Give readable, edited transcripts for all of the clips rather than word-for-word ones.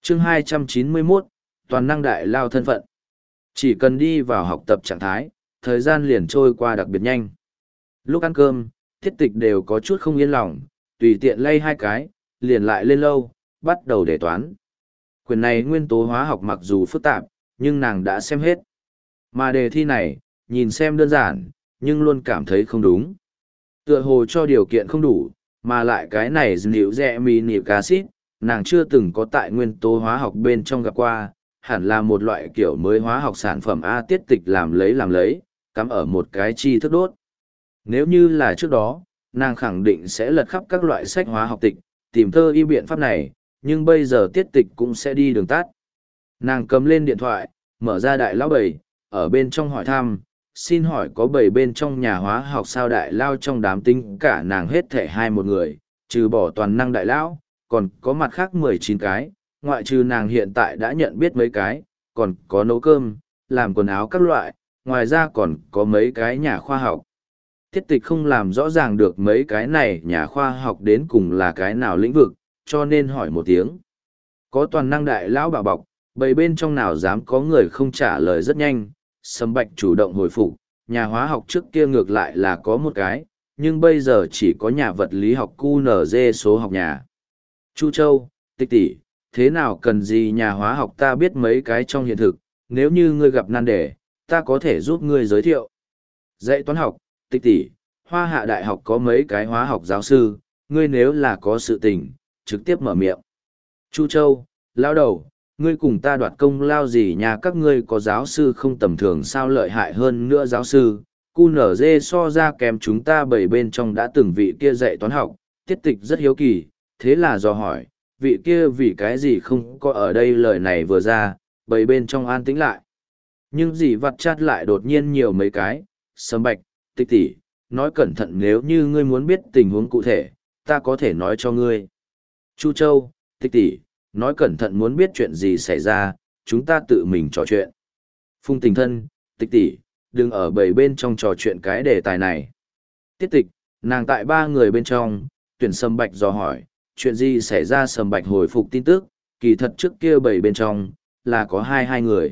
Chương 291, toàn năng đại lao thân phận. Chỉ cần đi vào học tập trạng thái, thời gian liền trôi qua đặc biệt nhanh. Lúc ăn cơm, Tiết Tịch đều có chút không yên lòng, tùy tiện lay hai cái, liền lại lên lâu, bắt đầu đề toán. Quyển này nguyên tố hóa học mặc dù phức tạp, nhưng nàng đã xem hết. Mà đề thi này, nhìn xem đơn giản, nhưng luôn cảm thấy không đúng. Tựa hồ cho điều kiện không đủ, mà lại cái này dịu rẽ mini acid, nàng chưa từng có tại nguyên tố hóa học bên trong gặp qua, hẳn là một loại kiểu mới hóa học sản phẩm A. Tiết Tịch làm lấy, cắm ở một cái chi thức đốt. Nếu như là trước đó, nàng khẳng định sẽ lật khắp các loại sách hóa học tịch, tìm thơ y biện pháp này, nhưng bây giờ Tiết Tịch cũng sẽ đi đường tắt. Nàng cầm lên điện thoại, mở ra đại lão bầy, ở bên trong hỏi thăm, xin hỏi có bầy bên trong nhà hóa học sao đại lao trong đám tính cả nàng hết thể 21 người, trừ bỏ toàn năng đại lão, còn có mặt khác 19 cái, ngoại trừ nàng hiện tại đã nhận biết mấy cái, còn có nấu cơm, làm quần áo các loại, ngoài ra còn có mấy cái nhà khoa học. Tiết Tịch không làm rõ ràng được mấy cái này nhà khoa học đến cùng là cái nào lĩnh vực, cho nên hỏi một tiếng. Có toàn năng đại lão bảo bọc, bầy bên trong nào dám có người không trả lời rất nhanh, Sâm Bạch chủ động hồi phục, nhà hóa học trước kia ngược lại là có một cái, nhưng bây giờ chỉ có nhà vật lý học QNZ số học nhà. Chu Châu, Tịch tỷ, thế nào cần gì nhà hóa học ta biết mấy cái trong hiện thực, nếu như ngươi gặp nan đề, ta có thể giúp ngươi giới thiệu. Dạy toán học, Tịch tỷ, Hoa Hạ Đại học có mấy cái hóa học giáo sư, ngươi nếu là có sự tình, trực tiếp mở miệng. Chu Châu, lao đầu, ngươi cùng ta đoạt công lao gì nhà các ngươi có giáo sư không tầm thường sao lợi hại hơn nữa giáo sư, QNZ so ra kém chúng ta bảy bên trong đã từng vị kia dạy toán học, Tiết Tịch rất hiếu kỳ, thế là dò hỏi, vị kia vì cái gì không có ở đây lời này vừa ra, bảy bên trong an tĩnh lại. Nhưng dì vặt chát lại đột nhiên nhiều mấy cái, Sâm Bạch, Tịch tỷ, nói cẩn thận nếu như ngươi muốn biết tình huống cụ thể, ta có thể nói cho ngươi. Chu Châu, Tịch tỷ, nói cẩn thận muốn biết chuyện gì xảy ra, chúng ta tự mình trò chuyện. Phung Tình thân, Tịch tỷ, đừng ở bảy bên trong trò chuyện cái đề tài này. Tiết Tịch, nàng tại ba người bên trong, tuyển Sâm Bạch dò hỏi, chuyện gì xảy ra. Sâm Bạch hồi phục tin tức, kỳ thật trước kia bảy bên trong, là có 22 người.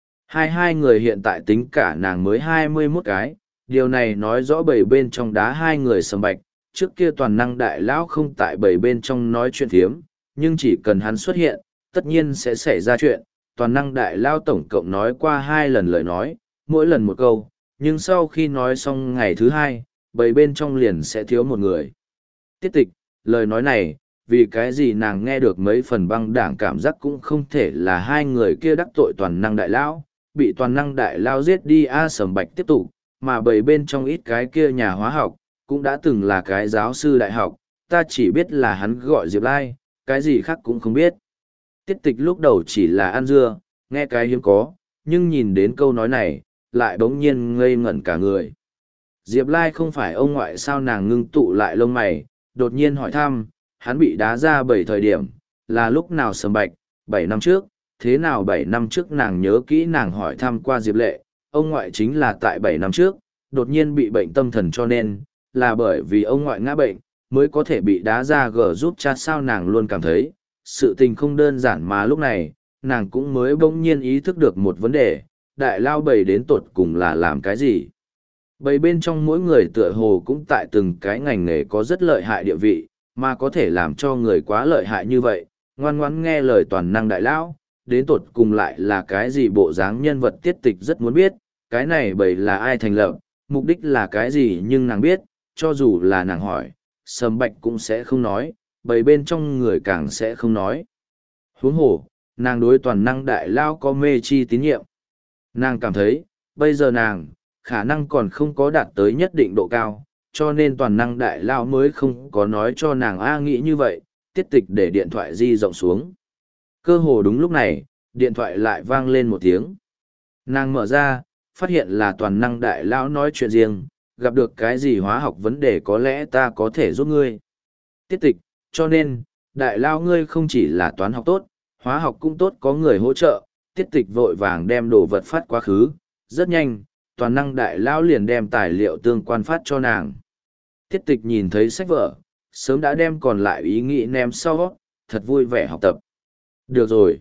22 người hiện tại tính cả nàng mới 21 cái, điều này nói rõ bảy bên trong đá 2 người Sâm Bạch, trước kia toàn năng đại lão không tại bảy bên trong nói chuyện thiếm, nhưng chỉ cần hắn xuất hiện, tất nhiên sẽ xảy ra chuyện. Toàn năng đại lao tổng cộng nói qua 2 lần lời nói, mỗi lần một câu, nhưng sau khi nói xong ngày thứ 2, bảy bên trong liền sẽ thiếu một người. Tiết Tịch, lời nói này, vì cái gì nàng nghe được mấy phần băng đảng cảm giác cũng không thể là 2 người kia đắc tội toàn năng đại lão, bị toàn năng đại lao giết đi. Sâm Bạch tiếp tục, mà bảy bên trong ít cái kia nhà hóa học, cũng đã từng là cái giáo sư đại học, ta chỉ biết là hắn gọi Diệp Lai, cái gì khác cũng không biết. Tiết Tịch lúc đầu chỉ là ăn dưa, nghe cái hiếm có, nhưng nhìn đến câu nói này, lại bỗng nhiên ngây ngẩn cả người. Diệp Lai không phải ông ngoại sao? Nàng ngưng tụ lại lông mày, đột nhiên hỏi thăm, hắn bị đá ra 7 thời điểm, là lúc nào? Sâm Bạch, 7 năm trước, thế nào 7 năm trước? Nàng nhớ kỹ nàng hỏi thăm qua Diệp Lệ, ông ngoại chính là tại 7 năm trước, đột nhiên bị bệnh tâm thần cho nên, là bởi vì ông ngoại ngã bệnh, mới có thể bị đá ra gờ giúp cha sao? Nàng luôn cảm thấy, sự tình không đơn giản mà lúc này, nàng cũng mới bỗng nhiên ý thức được một vấn đề, đại lao bầy đến tột cùng là làm cái gì? Bầy bên trong mỗi người tựa hồ cũng tại từng cái ngành nghề có rất lợi hại địa vị, mà có thể làm cho người quá lợi hại như vậy, ngoan ngoãn nghe lời toàn năng đại lão, đến tột cùng lại là cái gì bộ dáng nhân vật? Tiết Tịch rất muốn biết, cái này bầy là ai thành lập, mục đích là cái gì, nhưng nàng biết, cho dù là nàng hỏi, Sâm Bạch cũng sẽ không nói, bầy bên trong người càng sẽ không nói. Huống hồ, nàng đối toàn năng đại lao có mê chi tín nhiệm. Nàng cảm thấy, bây giờ nàng, khả năng còn không có đạt tới nhất định độ cao, cho nên toàn năng đại lao mới không có nói cho nàng nghĩ như vậy. Tiết Tịch để điện thoại di rộng xuống. Cơ hồ đúng lúc này, điện thoại lại vang lên một tiếng. Nàng mở ra, phát hiện là toàn năng đại lao nói chuyện riêng, gặp được cái gì hóa học vấn đề có lẽ ta có thể giúp ngươi. Tiết Tịch, cho nên, đại lao ngươi không chỉ là toán học tốt, hóa học cũng tốt, có người hỗ trợ. Tiết Tịch vội vàng đem đồ vật phát quá khứ, rất nhanh, toàn năng đại lao liền đem tài liệu tương quan phát cho nàng. Tiết Tịch nhìn thấy sách vở, sớm đã đem còn lại ý nghĩ ném sau, thật vui vẻ học tập. Được rồi.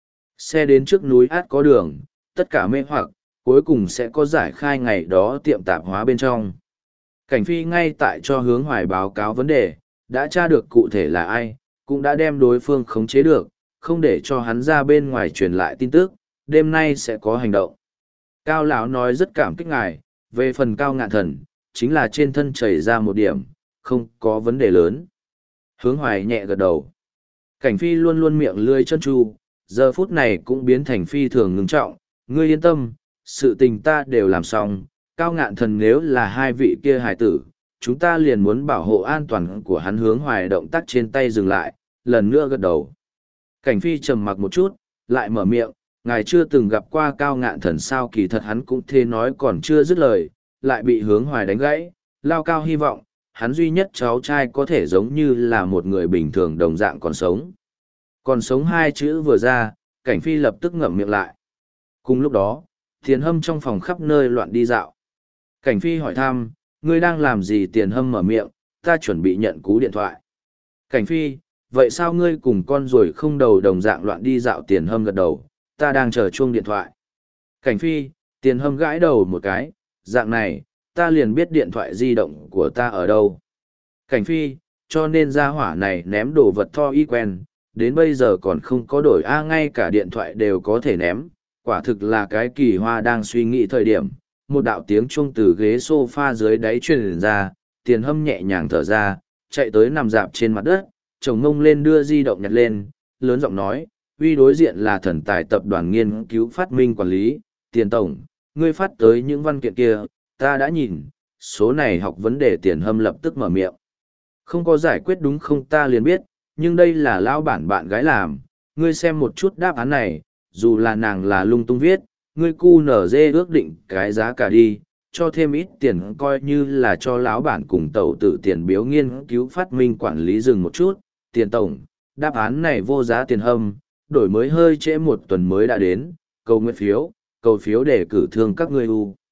Xe đến trước núi át có đường, tất cả mê hoặc, cuối cùng sẽ có giải khai ngày đó tiệm tạp hóa bên trong. Cảnh Phi ngay tại cho Hướng Hoài báo cáo vấn đề, đã tra được cụ thể là ai, cũng đã đem đối phương khống chế được, không để cho hắn ra bên ngoài truyền lại tin tức, đêm nay sẽ có hành động. Cao lão nói rất cảm kích ngài, về phần Cao Ngạn Thần, chính là trên thân chảy ra một điểm, không có vấn đề lớn. Hướng Hoài nhẹ gật đầu. Cảnh Phi luôn luôn miệng lươi chân tru, giờ phút này cũng biến thành phi thường ngưng trọng, ngươi yên tâm, sự tình ta đều làm xong, Cao Ngạn Thần nếu là hai vị kia hài tử, chúng ta liền muốn bảo hộ an toàn của hắn. Hướng Hoài động tác trên tay dừng lại, lần nữa gật đầu. Cảnh Phi trầm mặc một chút, lại mở miệng, ngài chưa từng gặp qua Cao Ngạn Thần sao? Kỳ thật hắn cũng thế nói còn chưa dứt lời, lại bị Hướng Hoài đánh gãy. Lao Cao hy vọng, hắn duy nhất cháu trai có thể giống như là một người bình thường đồng dạng còn sống. Còn sống hai chữ vừa ra, Cảnh Phi lập tức ngậm miệng lại. Cùng lúc đó, Tiền Hâm trong phòng khắp nơi loạn đi dạo. Cảnh Phi hỏi thăm, ngươi đang làm gì? Tiền Hâm mở miệng, ta chuẩn bị nhận cú điện thoại. Cảnh Phi, vậy sao ngươi cùng con ruồi không đầu đồng dạng loạn đi dạo? Tiền Hâm gật đầu, ta đang chờ chuông điện thoại. Cảnh Phi, Tiền Hâm gãi đầu một cái, dạng này, ta liền biết điện thoại di động của ta ở đâu. Cảnh Phi, cho nên gia hỏa này ném đồ vật tho y quen, đến bây giờ còn không có đổi ngay cả điện thoại đều có thể ném, quả thực là cái kỳ hoa. Đang suy nghĩ thời điểm, một đạo tiếng chuông từ ghế sofa dưới đáy truyền ra, Tiền Hâm nhẹ nhàng thở ra, chạy tới nằm dạp trên mặt đất, chồng ngông lên đưa di động nhặt lên, lớn giọng nói, uy đối diện là Thần Tài tập đoàn nghiên cứu phát minh quản lý, Tiền tổng, ngươi phát tới những văn kiện kia, ta đã nhìn, số này học vấn đề. Tiền Hâm lập tức mở miệng. Không có giải quyết đúng không? Ta liền biết, nhưng đây là lão bản bạn gái làm, ngươi xem một chút đáp án này, dù là nàng là lung tung viết, ngươi cu nở dê ước định cái giá cả đi, cho thêm ít tiền coi như là cho lão bản cùng tẩu tử tiền biếu nghiên cứu phát minh quản lý. Dừng một chút, Tiền tổng, đáp án này vô giá. Tiền Hâm, đổi mới hơi trễ một tuần mới đã đến, cầu nguyện phiếu, cầu phiếu để cử thương các ngươi u.